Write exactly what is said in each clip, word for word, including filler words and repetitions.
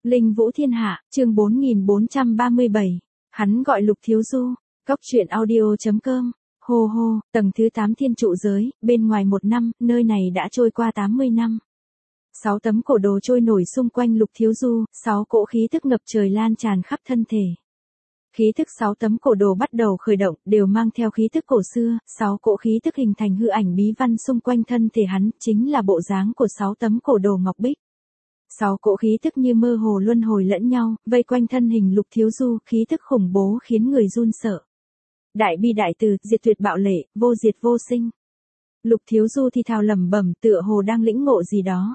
Linh Vũ Thiên Hạ, chương bốn nghìn bốn trăm ba mươi bảy. Hắn gọi Lục Thiếu Du. Góc truyện audio.com. Hô hô, tầng thứ tám thiên trụ giới, bên ngoài một năm, nơi này đã trôi qua tám mươi năm. Sáu tấm cổ đồ trôi nổi xung quanh Lục Thiếu Du, sáu cỗ khí tức ngập trời lan tràn khắp thân thể. Khí tức sáu tấm cổ đồ bắt đầu khởi động, đều mang theo khí tức cổ xưa, sáu cỗ khí tức hình thành hư ảnh bí văn xung quanh thân thể hắn, chính là bộ dáng của sáu tấm cổ đồ ngọc bích. Sáu cỗ khí tức như mơ hồ luân hồi lẫn nhau, vây quanh thân hình Lục Thiếu Du, khí tức khủng bố khiến người run sợ. Đại bi đại từ, diệt tuyệt bạo lệ, vô diệt vô sinh. Lục Thiếu Du thì thào lẩm bẩm, tựa hồ đang lĩnh ngộ gì đó.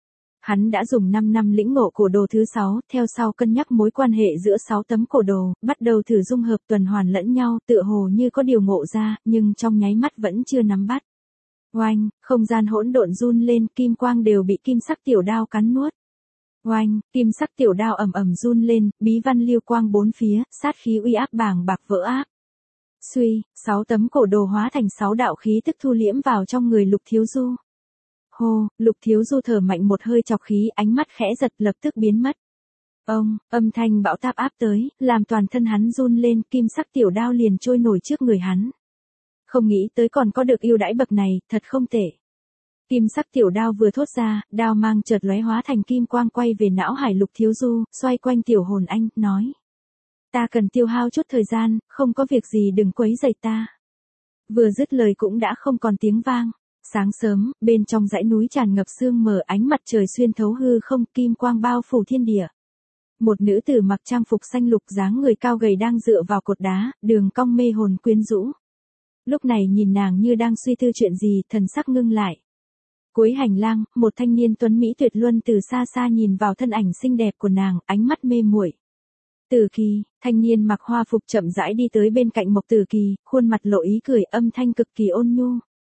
Hắn đã dùng năm năm lĩnh ngộ cổ đồ thứ sáu, theo sau cân nhắc mối quan hệ giữa sáu tấm cổ đồ, bắt đầu thử dung hợp tuần hoàn lẫn nhau, tựa hồ như có điều ngộ ra, nhưng trong nháy mắt vẫn chưa nắm bắt. Oanh, không gian hỗn độn run lên, kim quang đều bị kim sắc tiểu đao cắn nuốt. Oanh, kim sắc tiểu đao ầm ầm run lên, bí văn lưu quang bốn phía, sát khí uy áp bàng bạc vỡ áp. Suy, sáu tấm cổ đồ hóa thành sáu đạo khí tức thu liễm vào trong người Lục Thiếu Du. Hô, Lục Thiếu Du thở mạnh một hơi chọc khí, ánh mắt khẽ giật lập tức biến mất. Ông, âm thanh bão táp áp tới, làm toàn thân hắn run lên, kim sắc tiểu đao liền trôi nổi trước người hắn. Không nghĩ tới còn có được ưu đãi bậc này, thật không tệ. Kim sắc tiểu đao vừa thốt ra, đao mang chợt lóe hóa thành kim quang quay về não hải Lục Thiếu Du, xoay quanh tiểu hồn anh, nói. Ta cần tiêu hao chút thời gian, không có việc gì đừng quấy rầy ta. Vừa dứt lời cũng đã không còn tiếng vang. Sáng sớm, bên trong dãy núi tràn ngập sương mờ, ánh mặt trời xuyên thấu hư không, kim quang bao phủ thiên địa. Một nữ tử mặc trang phục xanh lục dáng người cao gầy đang dựa vào cột đá, đường cong mê hồn quyến rũ. Lúc này nhìn nàng như đang suy tư chuyện gì, thần sắc ngưng lại. Cuối hành lang, một thanh niên tuấn mỹ tuyệt luân từ xa xa nhìn vào thân ảnh xinh đẹp của nàng, ánh mắt mê muội. Tử Kỳ, thanh niên mặc hoa phục chậm rãi đi tới bên cạnh Mộc Tử Kỳ, khuôn mặt lộ ý cười, âm thanh cực kỳ ôn nhu.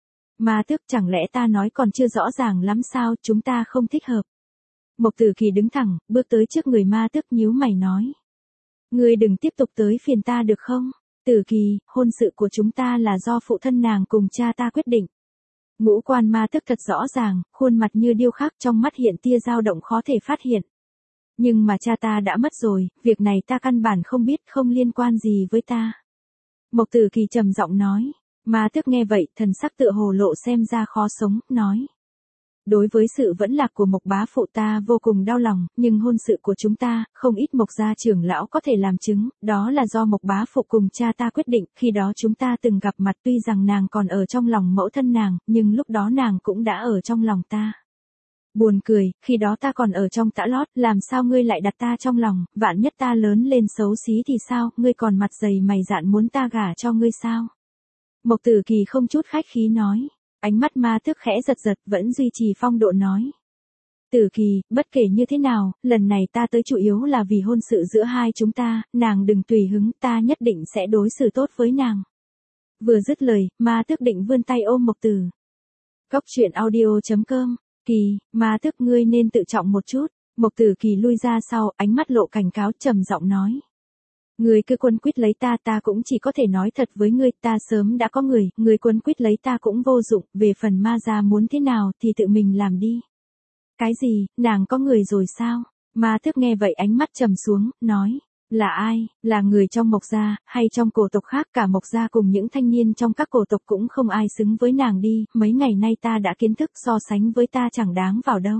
Ma Tước, chẳng lẽ ta nói còn chưa rõ ràng lắm sao, chúng ta không thích hợp. Mộc Tử Kỳ đứng thẳng, bước tới trước người Ma Tước nhíu mày nói. Ngươi đừng tiếp tục tới phiền ta được không? Tử Kỳ, hôn sự của chúng ta là do phụ thân nàng cùng cha ta quyết định. Ngũ quan Ma Tước thật rõ ràng, khuôn mặt như điêu khắc, trong mắt hiện tia dao động khó thể phát hiện. Nhưng mà cha ta đã mất rồi, việc này ta căn bản không biết, không liên quan gì với ta. Mộc Tử Kỳ trầm giọng nói. Ma Tước nghe vậy, thần sắc tựa hồ lộ xem ra khó sống, nói. Đối với sự vẫn lạc của Mộc bá phụ ta vô cùng đau lòng, nhưng hôn sự của chúng ta, không ít Mộc gia trưởng lão có thể làm chứng, đó là do Mộc bá phụ cùng cha ta quyết định, khi đó chúng ta từng gặp mặt, tuy rằng nàng còn ở trong lòng mẫu thân nàng, nhưng lúc đó nàng cũng đã ở trong lòng ta. Buồn cười, khi đó ta còn ở trong tã lót, làm sao ngươi lại đặt ta trong lòng, vạn nhất ta lớn lên xấu xí thì sao, ngươi còn mặt dày mày dạn muốn ta gả cho ngươi sao? Mộc Tử Kỳ không chút khách khí nói, ánh mắt Ma Tước khẽ giật giật, vẫn duy trì phong độ nói. Tử Kỳ, bất kể như thế nào, lần này ta tới chủ yếu là vì hôn sự giữa hai chúng ta, nàng đừng tùy hứng, ta nhất định sẽ đối xử tốt với nàng. Vừa dứt lời, Ma Tước định vươn tay ôm Mộc Tử. Góc truyện audio.com. Kỳ, Ma Tước ngươi nên tự trọng một chút. Mộc Tử Kỳ lui ra sau, ánh mắt lộ cảnh cáo, trầm giọng nói. Ngươi cứ quấn quýt lấy ta, ta cũng chỉ có thể nói thật với ngươi, ta sớm đã có người, ngươi quấn quýt lấy ta cũng vô dụng, về phần Ma gia muốn thế nào thì tự mình làm đi. Cái gì, nàng có người rồi sao? Ma Tước nghe vậy ánh mắt trầm xuống, nói. Là ai, là người trong Mộc gia, hay trong cổ tộc khác, cả Mộc gia cùng những thanh niên trong các cổ tộc cũng không ai xứng với nàng đi, mấy ngày nay ta đã kiến thức, so sánh với ta chẳng đáng vào đâu.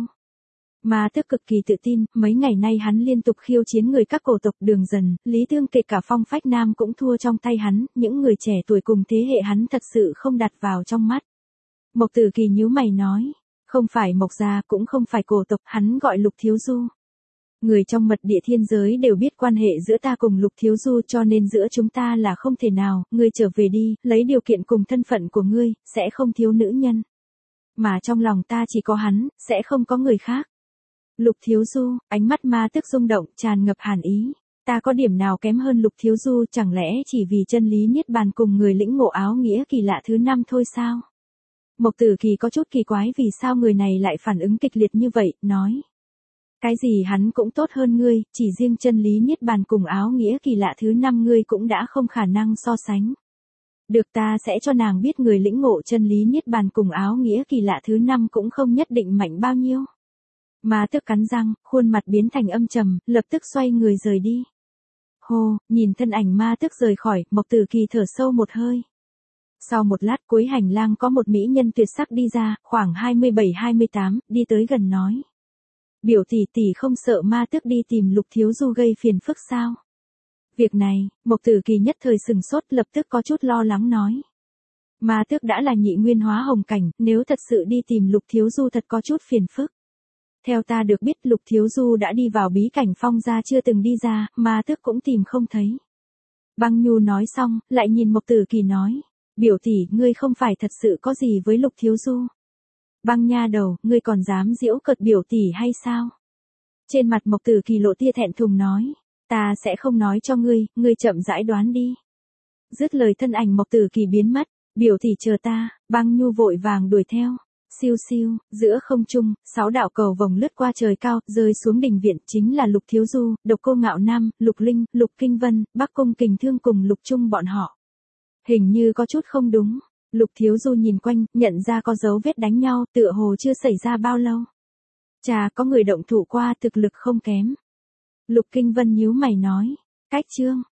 Ma Tước cực kỳ tự tin, mấy ngày nay hắn liên tục khiêu chiến người các cổ tộc, Đường Dần, Lý Tương, kể cả Phong Phách Nam cũng thua trong tay hắn, những người trẻ tuổi cùng thế hệ hắn thật sự không đặt vào trong mắt. Mộc Tử Kỳ nhíu mày nói, không phải Mộc gia cũng không phải cổ tộc, hắn gọi Lục Thiếu Du. Người trong mật địa thiên giới đều biết quan hệ giữa ta cùng Lục Thiếu Du, cho nên giữa chúng ta là không thể nào, ngươi trở về đi, lấy điều kiện cùng thân phận của ngươi, sẽ không thiếu nữ nhân. Mà trong lòng ta chỉ có hắn, sẽ không có người khác. Lục Thiếu Du, ánh mắt Ma Tước rung động, tràn ngập hàn ý. Ta có điểm nào kém hơn Lục Thiếu Du, chẳng lẽ chỉ vì chân lý niết bàn cùng người lĩnh ngộ áo nghĩa kỳ lạ thứ năm thôi sao? Mộc Tử Kỳ có chút kỳ quái vì sao người này lại phản ứng kịch liệt như vậy, nói. Cái gì hắn cũng tốt hơn ngươi, chỉ riêng chân lý niết bàn cùng áo nghĩa kỳ lạ thứ năm ngươi cũng đã không khả năng so sánh. Được, ta sẽ cho nàng biết người lĩnh ngộ chân lý niết bàn cùng áo nghĩa kỳ lạ thứ năm cũng không nhất định mạnh bao nhiêu. Ma Tước cắn răng, khuôn mặt biến thành âm trầm, lập tức xoay người rời đi. Hô, nhìn thân ảnh Ma Tước rời khỏi, Mộc Tử Kỳ thở sâu một hơi. Sau một lát cuối hành lang có một mỹ nhân tuyệt sắc đi ra, khoảng hai mươi bảy hai mươi tám, đi tới gần nói. Biểu tỷ tỷ không sợ Ma Tước đi tìm Lục Thiếu Du gây phiền phức sao? Việc này, Mộc Tử Kỳ nhất thời sừng sốt, lập tức có chút lo lắng nói. Ma Tước đã là nhị nguyên hóa hồng cảnh, nếu thật sự đi tìm Lục Thiếu Du thật có chút phiền phức. Theo ta được biết Lục Thiếu Du đã đi vào bí cảnh Phong gia chưa từng đi ra, Ma Tước cũng tìm không thấy. Băng Nhu nói xong, lại nhìn Mộc Tử Kỳ nói. Biểu tỷ, ngươi không phải thật sự có gì với Lục Thiếu Du. Băng nha đầu, ngươi còn dám giễu cợt biểu tỷ hay sao? Trên mặt Mộc Tử Kỳ lộ tia thẹn thùng nói. Ta sẽ không nói cho ngươi, ngươi chậm rãi đoán đi. Dứt lời thân ảnh Mộc Tử Kỳ biến mất. Biểu tỷ chờ ta, Băng Nhu vội vàng đuổi theo. Siêu siêu, giữa không trung, sáu đạo cầu vồng lướt qua trời cao, rơi xuống đình viện, chính là Lục Thiếu Du, Độc Cô Ngạo Nam, Lục Linh, Lục Kinh Vân, Bắc Cung Kình Thương cùng Lục Trung bọn họ. Hình như có chút không đúng. Lục Thiếu Du nhìn quanh, nhận ra có dấu vết đánh nhau, tựa hồ chưa xảy ra bao lâu. Chà, có người động thủ qua, thực lực không kém. Lục Kinh Vân nhíu mày nói. Cách chương.